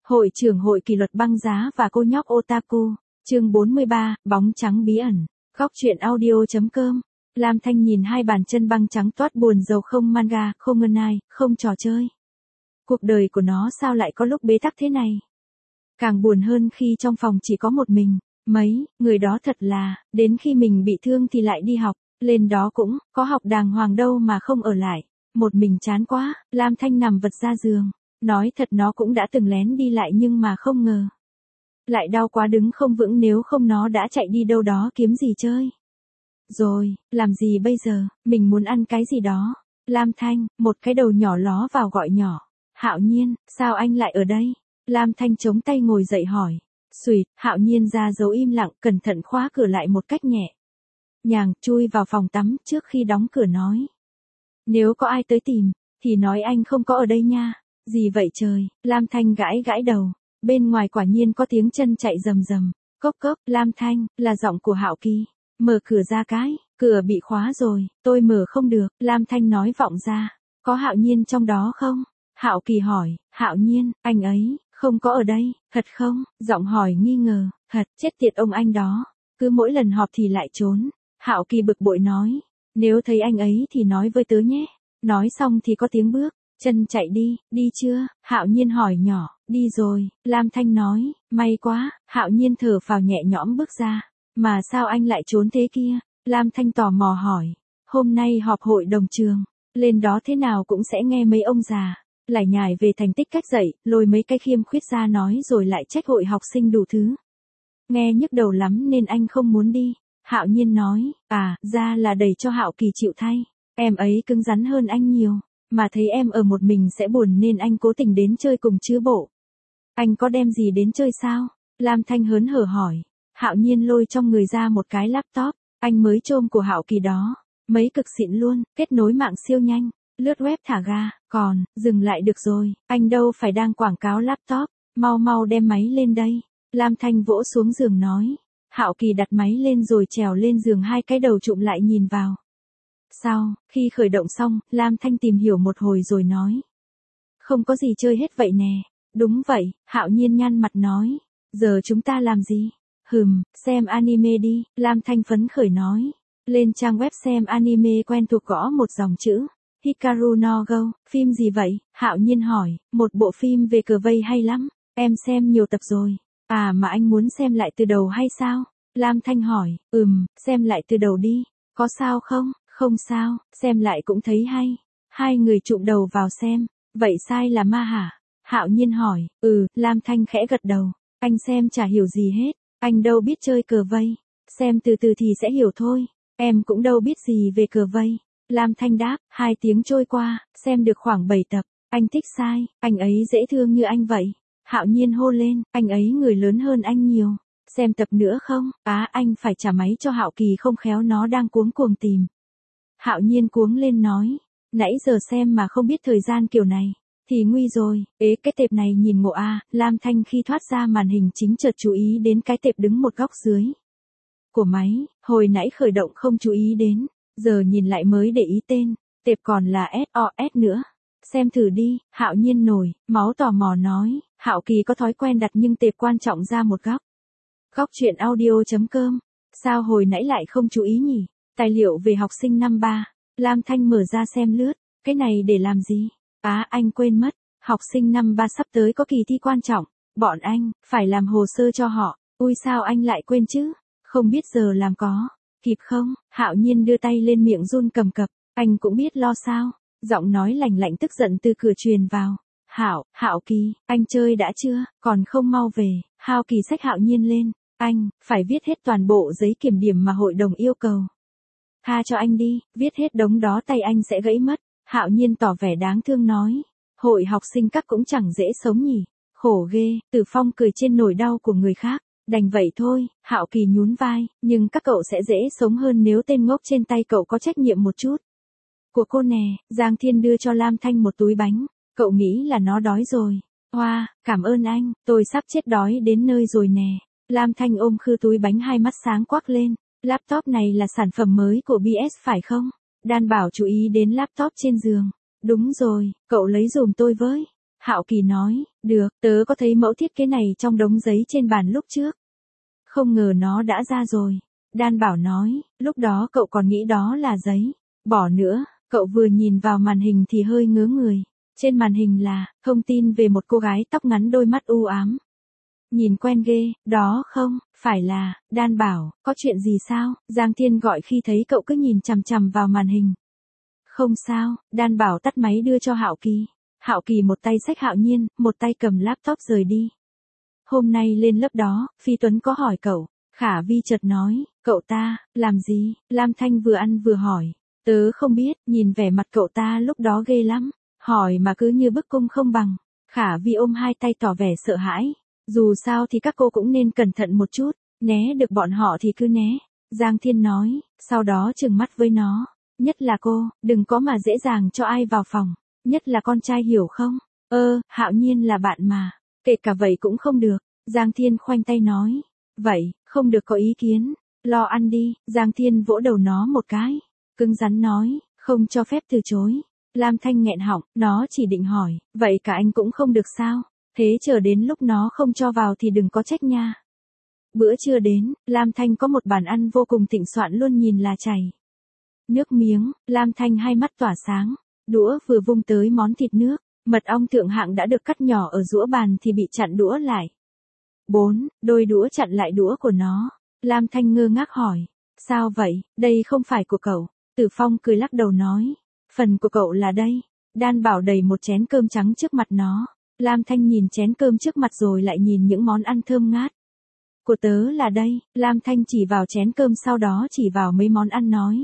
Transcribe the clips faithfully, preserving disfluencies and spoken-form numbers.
Hội trưởng hội kỷ luật băng giá và cô nhóc otaku, chương bốn mươi ba, bóng trắng bí ẩn. Góc truyện audio chấm com. Lam Thanh nhìn hai bàn chân băng trắng toát buồn rầu, không manga, không ngân ai, không trò chơi. Cuộc đời của nó sao lại có lúc bế tắc thế này? Càng buồn hơn khi trong phòng chỉ có một mình. Mấy, người đó thật là, đến khi mình bị thương thì lại đi học, lên đó cũng, có học đàng hoàng đâu mà không ở lại. Một mình chán quá, Lam Thanh nằm vật ra giường. Nói thật nó cũng đã từng lén đi lại nhưng mà không ngờ. Lại đau quá đứng không vững, nếu không nó đã chạy đi đâu đó kiếm gì chơi. Rồi, làm gì bây giờ, mình muốn ăn cái gì đó. Lam Thanh, một cái đầu nhỏ ló vào gọi nhỏ. Hạo Nhiên, sao anh lại ở đây? Lam Thanh chống tay ngồi dậy hỏi. Xùyt, Hạo Nhiên ra dấu im lặng, cẩn thận khóa cửa lại một cách nhẹ nhàng, chui vào phòng tắm trước khi đóng cửa nói. Nếu có ai tới tìm, thì nói anh không có ở đây nha. Gì vậy trời, Lam Thanh gãi gãi đầu. Bên ngoài quả nhiên có tiếng chân chạy rầm rầm. Cốc cốc, Lam Thanh, là giọng của Hạo Kỳ. Mở cửa ra cái, cửa bị khóa rồi, tôi mở không được. Lam Thanh nói vọng ra. Có Hạo Nhiên trong đó không? Hạo Kỳ hỏi. Hạo Nhiên, anh ấy, không có ở đây, thật không? Giọng hỏi nghi ngờ. Thật, chết tiệt ông anh đó. Cứ mỗi lần họp thì lại trốn. Hạo Kỳ bực bội nói. Nếu thấy anh ấy thì nói với tớ nhé. Nói xong thì có tiếng bước. Chân chạy đi, đi chưa? Hạo Nhiên hỏi nhỏ. Đi rồi, Lam Thanh nói. May quá, Hạo Nhiên thở phào nhẹ nhõm bước ra. Mà sao anh lại trốn thế kia? Lam Thanh tò mò hỏi. Hôm nay họp hội đồng trường, lên đó thế nào cũng sẽ nghe mấy ông già lải nhải về thành tích cách dạy, lôi mấy cái khiêm khuyết ra nói rồi lại trách hội học sinh đủ thứ. Nghe nhức đầu lắm nên anh không muốn đi. Hạo Nhiên nói. À, ra là đẩy cho Hạo Kỳ chịu thay. Em ấy cứng rắn hơn anh nhiều. Mà thấy em ở một mình sẽ buồn nên anh cố tình đến chơi cùng chứ bộ. Anh có đem gì đến chơi sao? Lam Thanh hớn hở hỏi. Hạo Nhiên lôi trong người ra một cái laptop. Anh mới chôm của Hạo Kỳ đó. Mấy cực xịn luôn, kết nối mạng siêu nhanh. Lướt web thả ga, còn, dừng lại được rồi. Anh đâu phải đang quảng cáo laptop. Mau mau đem máy lên đây. Lam Thanh vỗ xuống giường nói. Hạo Kỳ đặt máy lên rồi trèo lên giường, hai cái đầu chụm lại nhìn vào. Sau, khi khởi động xong, Lam Thanh tìm hiểu một hồi rồi nói. Không có gì chơi hết vậy nè. Đúng vậy, Hạo Nhiên nhăn mặt nói. Giờ chúng ta làm gì? Hừm, xem anime đi, Lam Thanh phấn khởi nói. Lên trang web xem anime quen thuộc gõ một dòng chữ. Hikaru no Go, phim gì vậy? Hạo Nhiên hỏi. Một bộ phim về cờ vây hay lắm. Em xem nhiều tập rồi. À mà anh muốn xem lại từ đầu hay sao? Lam Thanh hỏi. Ừm, xem lại từ đầu đi. Có sao không? Không sao, xem lại cũng thấy hay. Hai người chụm đầu vào xem. Vậy sai là ma hả? Hạo Nhiên hỏi. Ừ, Lam Thanh khẽ gật đầu. Anh xem chả hiểu gì hết. Anh đâu biết chơi cờ vây. Xem từ từ thì sẽ hiểu thôi. Em cũng đâu biết gì về cờ vây. Lam Thanh đáp. Hai tiếng trôi qua, xem được khoảng bảy tập. Anh thích sai, anh ấy dễ thương như anh vậy. Hạo Nhiên hô lên. Anh ấy người lớn hơn anh nhiều. Xem tập nữa không? Á, anh phải trả máy cho Hạo Kỳ không khéo nó đang cuống cuồng tìm. Hạo Nhiên cuống lên nói. Nãy giờ xem mà không biết thời gian kiểu này. Thì nguy rồi. Ế, cái tệp này nhìn ngộ à. Lam Thanh khi thoát ra màn hình chính chợt chú ý đến cái tệp đứng một góc dưới của máy. Hồi nãy khởi động không chú ý đến. Giờ nhìn lại mới để ý tên. Tệp còn là ét o ét nữa. Xem thử đi. Hạo Nhiên nổi máu tò mò nói. Hạo Kỳ có thói quen đặt nhưng tệp quan trọng ra một góc. Góc truyện audio chấm com. Sao hồi nãy lại không chú ý nhỉ? Tài liệu về học sinh năm ba. Lam Thanh mở ra xem lướt. Cái này để làm gì? Á, à, anh quên mất. Học sinh năm ba sắp tới có kỳ thi quan trọng. Bọn anh, phải làm hồ sơ cho họ. Ui sao anh lại quên chứ? Không biết giờ làm có. Kịp không? Hạo Nhiên đưa tay lên miệng run cầm cập. Anh cũng biết lo sao. Giọng nói lành lạnh tức giận từ cửa truyền vào. Hạo, Hạo Kỳ, anh chơi đã chưa? Còn không mau về. Hạo Kỳ xách Hạo Nhiên lên. Anh, phải viết hết toàn bộ giấy kiểm điểm mà hội đồng yêu cầu. Tha cho anh đi, viết hết đống đó tay anh sẽ gãy mất. Hạo Nhiên tỏ vẻ đáng thương nói. Hội học sinh các cũng chẳng dễ sống nhỉ. Khổ ghê. Từ Phong cười trên nỗi đau của người khác. Đành vậy thôi. Hạo Kỳ nhún vai. Nhưng các cậu sẽ dễ sống hơn nếu tên ngốc trên tay cậu có trách nhiệm một chút. Của cô nè. Giang Thiên đưa cho Lam Thanh một túi bánh. Cậu nghĩ là nó đói rồi. Hoa, wow, cảm ơn anh. Tôi sắp chết đói đến nơi rồi nè. Lam Thanh ôm khư túi bánh, hai mắt sáng quắc lên. Laptop này là sản phẩm mới của bê ét phải không? Đan bảo chú ý đến laptop trên giường. Đúng rồi, cậu lấy giùm tôi với. Hạo Kỳ nói, được, tớ có thấy mẫu thiết kế này trong đống giấy trên bàn lúc trước. Không ngờ nó đã ra rồi. Đan Bảo nói, lúc đó cậu còn nghĩ đó là giấy. Bỏ nữa, cậu vừa nhìn vào màn hình thì hơi ngớ người. Trên màn hình là, thông tin về một cô gái tóc ngắn đôi mắt u ám. Nhìn quen ghê, đó không, phải là, Đan Bảo, có chuyện gì sao? Giang Thiên gọi khi thấy cậu cứ nhìn chằm chằm vào màn hình. Không sao, Đan Bảo tắt máy đưa cho Hạo Kỳ. Hạo Kỳ một tay xách Hạo Nhiên, một tay cầm laptop rời đi. Hôm nay lên lớp đó, Phi Tuấn có hỏi cậu. Khả Vi chợt nói, cậu ta, làm gì? Lam Thanh vừa ăn vừa hỏi. Tớ không biết, nhìn vẻ mặt cậu ta lúc đó ghê lắm. Hỏi mà cứ như bức cung không bằng. Khả Vi ôm hai tay tỏ vẻ sợ hãi. Dù sao thì các cô cũng nên cẩn thận một chút. Né được bọn họ thì cứ né. Giang Thiên nói, sau đó trừng mắt với nó. Nhất là cô, đừng có mà dễ dàng cho ai vào phòng. Nhất là con trai hiểu không? Ơ, Hạo Nhiên là bạn mà. Kể cả vậy cũng không được. Giang Thiên khoanh tay nói. Vậy, không được có ý kiến. Lo ăn đi. Giang Thiên vỗ đầu nó một cái. Cứng rắn nói, không cho phép từ chối. Lam Thanh nghẹn họng, nó chỉ định hỏi, vậy cả anh cũng không được sao? Thế chờ đến lúc nó không cho vào thì đừng có trách nha. Bữa trưa đến, Lam Thanh có một bàn ăn vô cùng thịnh soạn luôn nhìn là chảy nước miếng. Lam Thanh hai mắt tỏa sáng. Đũa vừa vung tới món thịt nước, mật ong thượng hạng đã được cắt nhỏ ở giữa bàn thì bị chặn đũa lại. Bốn, đôi đũa chặn lại đũa của nó. Lam Thanh ngơ ngác hỏi, sao vậy, đây không phải của cậu. Tử Phong cười lắc đầu nói, phần của cậu là đây. Đan Bảo đầy một chén cơm trắng trước mặt nó. Lam Thanh nhìn chén cơm trước mặt rồi lại nhìn những món ăn thơm ngát. Của tớ là đây. Lam Thanh chỉ vào chén cơm sau đó chỉ vào mấy món ăn nói.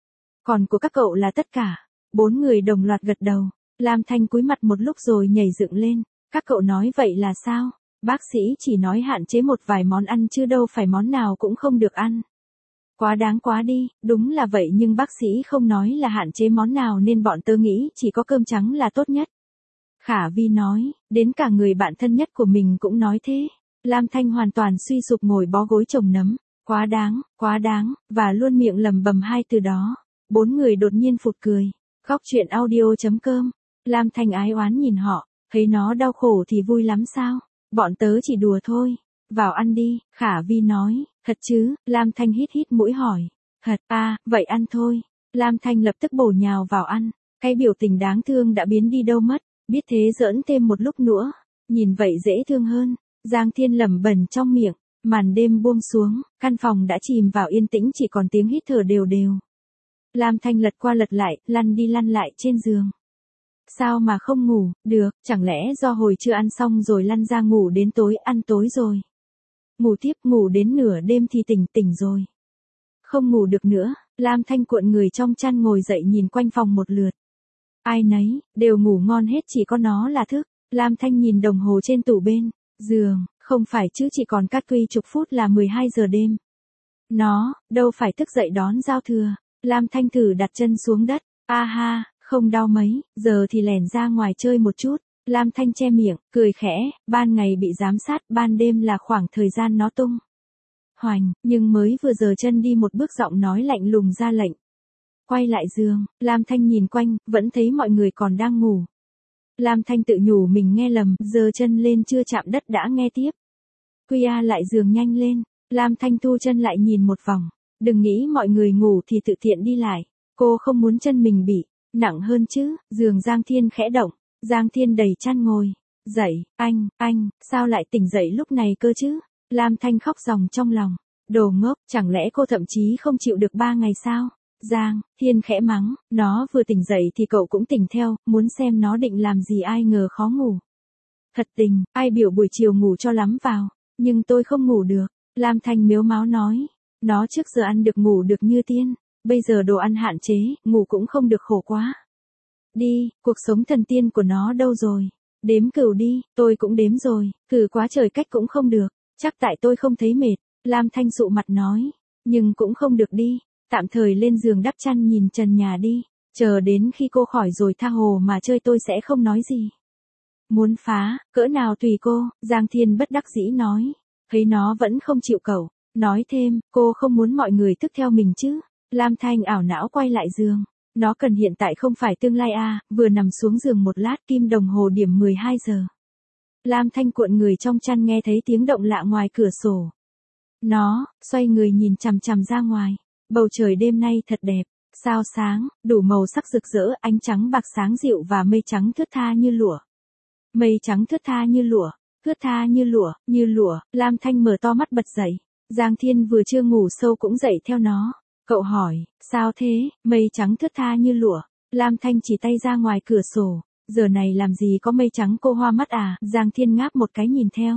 Còn của các cậu là tất cả. Bốn người đồng loạt gật đầu. Lam Thanh cúi mặt một lúc rồi nhảy dựng lên. Các cậu nói vậy là sao? Bác sĩ chỉ nói hạn chế một vài món ăn chứ đâu phải món nào cũng không được ăn. Quá đáng quá đi, đúng là vậy nhưng bác sĩ không nói là hạn chế món nào nên bọn tớ nghĩ chỉ có cơm trắng là tốt nhất. Khả Vi nói, đến cả người bạn thân nhất của mình cũng nói thế. Lam Thanh hoàn toàn suy sụp ngồi bó gối chồng nấm. Quá đáng, quá đáng, và luôn miệng lầm bầm hai từ đó. Bốn người đột nhiên phụt cười. Góc truyện audio chấm com. Lam Thanh ái oán nhìn họ, thấy nó đau khổ thì vui lắm sao? Bọn tớ chỉ đùa thôi. Vào ăn đi, Khả Vi nói. Thật chứ? Lam Thanh hít hít mũi hỏi. Thật, à, vậy ăn thôi. Lam Thanh lập tức bổ nhào vào ăn. Cái biểu tình đáng thương đã biến đi đâu mất. Biết thế giỡn thêm một lúc nữa. Nhìn vậy dễ thương hơn. Giang Thiên lẩm bẩm trong miệng. Màn đêm buông xuống, căn phòng đã chìm vào yên tĩnh chỉ còn tiếng hít thở đều đều. Lam Thanh lật qua lật lại, lăn đi lăn lại trên giường. Sao mà không ngủ, được, chẳng lẽ do hồi chưa ăn xong rồi lăn ra ngủ đến tối ăn tối rồi. Ngủ tiếp ngủ đến nửa đêm thì tỉnh tỉnh rồi. Không ngủ được nữa, Lam Thanh cuộn người trong chăn ngồi dậy nhìn quanh phòng một lượt. Ai nấy, đều ngủ ngon hết chỉ có nó là thức. Lam Thanh nhìn đồng hồ trên tủ bên giường, không phải chứ chỉ còn cách quy chục phút là mười hai giờ đêm. Nó, đâu phải thức dậy đón giao thừa. Lam Thanh thử đặt chân xuống đất. A ha, không đau mấy, giờ thì lẻn ra ngoài chơi một chút. Lam Thanh che miệng, cười khẽ, ban ngày bị giám sát, ban đêm là khoảng thời gian nó tung hoành, nhưng mới vừa giờ chân đi một bước giọng nói lạnh lùng ra lệnh. Quay lại giường, Lam Thanh nhìn quanh, vẫn thấy mọi người còn đang ngủ. Lam Thanh tự nhủ mình nghe lầm, giơ chân lên chưa chạm đất đã nghe tiếp. Quy a lại giường nhanh lên, Lam Thanh thu chân lại nhìn một vòng. Đừng nghĩ mọi người ngủ thì tự tiện đi lại. Cô không muốn chân mình bị nặng hơn chứ. Giường Giang Thiên khẽ động. Giang Thiên đầy chăn ngồi. Dậy, anh, anh, sao lại tỉnh dậy lúc này cơ chứ? Lam Thanh khóc ròng trong lòng. Đồ ngốc, chẳng lẽ cô thậm chí không chịu được ba ngày sao? Giang Thiên khẽ mắng, nó vừa tỉnh dậy thì cậu cũng tỉnh theo, muốn xem nó định làm gì ai ngờ khó ngủ. Thật tình, ai biểu buổi chiều ngủ cho lắm vào, nhưng tôi không ngủ được. Lam Thanh mếu máo nói, nó trước giờ ăn được ngủ được như tiên, bây giờ đồ ăn hạn chế, ngủ cũng không được khổ quá. Đi, cuộc sống thần tiên của nó đâu rồi? Đếm cửu đi, tôi cũng đếm rồi, cử quá trời cách cũng không được, chắc tại tôi không thấy mệt. Lam Thanh sụ mặt nói, nhưng cũng không được đi, tạm thời lên giường đắp chăn nhìn trần nhà đi, chờ đến khi cô khỏi rồi tha hồ mà chơi tôi sẽ không nói gì. Muốn phá, cỡ nào tùy cô, Giang Thiên bất đắc dĩ nói, thấy nó vẫn không chịu cậu, nói thêm, cô không muốn mọi người thức theo mình chứ. Lam Thanh ảo não quay lại giường, Nó cần hiện tại không phải tương lai à, vừa nằm xuống giường một lát kim đồng hồ điểm mười hai giờ. Lam Thanh cuộn người trong chăn nghe thấy tiếng động lạ ngoài cửa sổ. Nó, xoay người nhìn chằm chằm ra ngoài. Bầu trời đêm nay thật đẹp, sao sáng, đủ màu sắc rực rỡ, ánh trắng bạc sáng dịu và mây trắng thướt tha như lụa. Mây trắng thướt tha như lụa, thướt tha như lụa, như lụa, Lam Thanh mở to mắt bật dậy. Giang Thiên vừa chưa ngủ sâu cũng dậy theo nó. Cậu hỏi, sao thế, mây trắng thướt tha như lụa. Lam Thanh chỉ tay ra ngoài cửa sổ. Giờ này làm gì có mây trắng cô hoa mắt à, Giang Thiên ngáp một cái nhìn theo.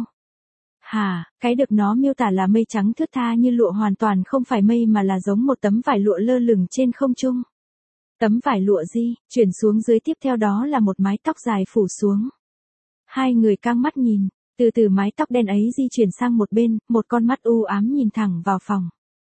Hả, cái được nó miêu tả là mây trắng thướt tha như lụa hoàn toàn không phải mây mà là giống một tấm vải lụa lơ lửng trên không trung. Tấm vải lụa gì, chuyển xuống dưới tiếp theo đó là một mái tóc dài phủ xuống. Hai người căng mắt nhìn, từ từ mái tóc đen ấy di chuyển sang một bên, một con mắt u ám nhìn thẳng vào phòng.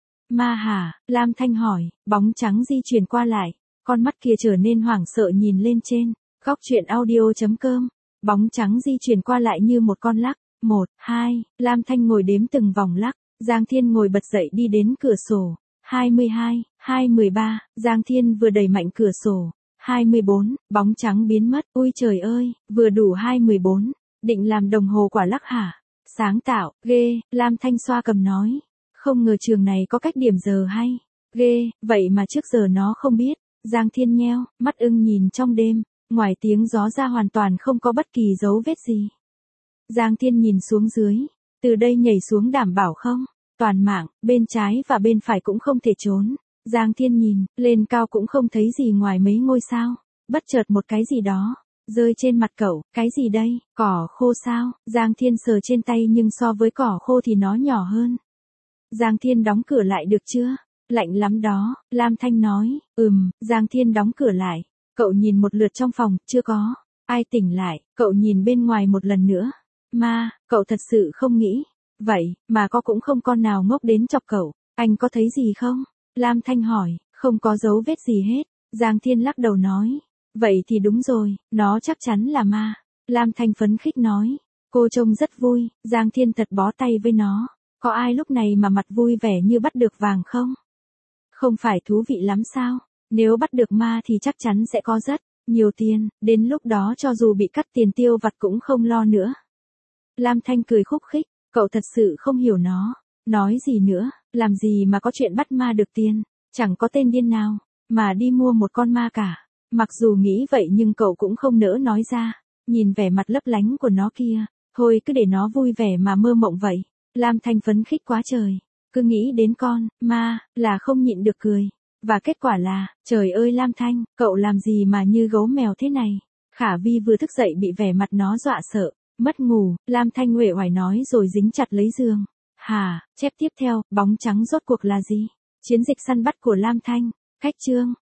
Ma hả, Lam Thanh hỏi, bóng trắng di chuyển qua lại, con mắt kia trở nên hoảng sợ nhìn lên trên. Góc truyện audio chấm com, bóng trắng di chuyển qua lại như một con lắc. Một, hai, Lam Thanh ngồi đếm từng vòng lắc. Giang Thiên ngồi bật dậy đi đến cửa sổ. hai mươi hai, hai mươi ba, Giang Thiên vừa đẩy mạnh cửa sổ. hai mươi bốn, bóng trắng biến mất. Ôi trời ơi, vừa đủ hai mươi bốn. Định làm đồng hồ quả lắc hả? Sáng tạo, ghê, Lam Thanh xoa cầm nói. Không ngờ trường này có cách điểm giờ hay. Ghê, vậy mà trước giờ nó không biết. Giang Thiên nheo, mắt ưng nhìn trong đêm. Ngoài tiếng gió ra hoàn toàn không có bất kỳ dấu vết gì. Giang Thiên nhìn xuống dưới. Từ đây nhảy xuống đảm bảo không? Toàn mạng, bên trái và bên phải cũng không thể trốn. Giang Thiên nhìn, lên cao cũng không thấy gì ngoài mấy ngôi sao. Bất chợt một cái gì đó rơi trên mặt cậu, cái gì đây? Cỏ khô sao? Giang Thiên sờ trên tay nhưng so với cỏ khô thì nó nhỏ hơn. Giang Thiên đóng cửa lại được chưa? Lạnh lắm đó, Lam Thanh nói. Ừm, Giang Thiên đóng cửa lại. Cậu nhìn một lượt trong phòng, chưa có ai tỉnh lại, cậu nhìn bên ngoài một lần nữa. Ma, cậu thật sự không nghĩ. Vậy, mà có cũng không con nào ngốc đến chọc cậu. Anh có thấy gì không? Lam Thanh hỏi, không có dấu vết gì hết. Giang Thiên lắc đầu nói. Vậy thì đúng rồi, nó chắc chắn là ma. Lam Thanh phấn khích nói. Cô trông rất vui, Giang Thiên thật bó tay với nó. Có ai lúc này mà mặt vui vẻ như bắt được vàng không? Không phải thú vị lắm sao? Nếu bắt được ma thì chắc chắn sẽ có rất nhiều tiền, đến lúc đó cho dù bị cắt tiền tiêu vặt cũng không lo nữa. Lam Thanh cười khúc khích, cậu thật sự không hiểu nó. Nói gì nữa, làm gì mà có chuyện bắt ma được tiền, chẳng có tên điên nào mà đi mua một con ma cả. Mặc dù nghĩ vậy nhưng cậu cũng không nỡ nói ra, nhìn vẻ mặt lấp lánh của nó kia, thôi cứ để nó vui vẻ mà mơ mộng vậy. Lam Thanh phấn khích quá trời, cứ nghĩ đến con ma là không nhịn được cười. Và kết quả là, trời ơi Lam Thanh, cậu làm gì mà như gấu mèo thế này? Khả Vi vừa thức dậy bị vẻ mặt nó dọa sợ, mất ngủ, Lam Thanh uể oải nói rồi dính chặt lấy giường. Hà, chép tiếp theo, bóng trắng rốt cuộc là gì? Chiến dịch săn bắt của Lam Thanh, khách chương.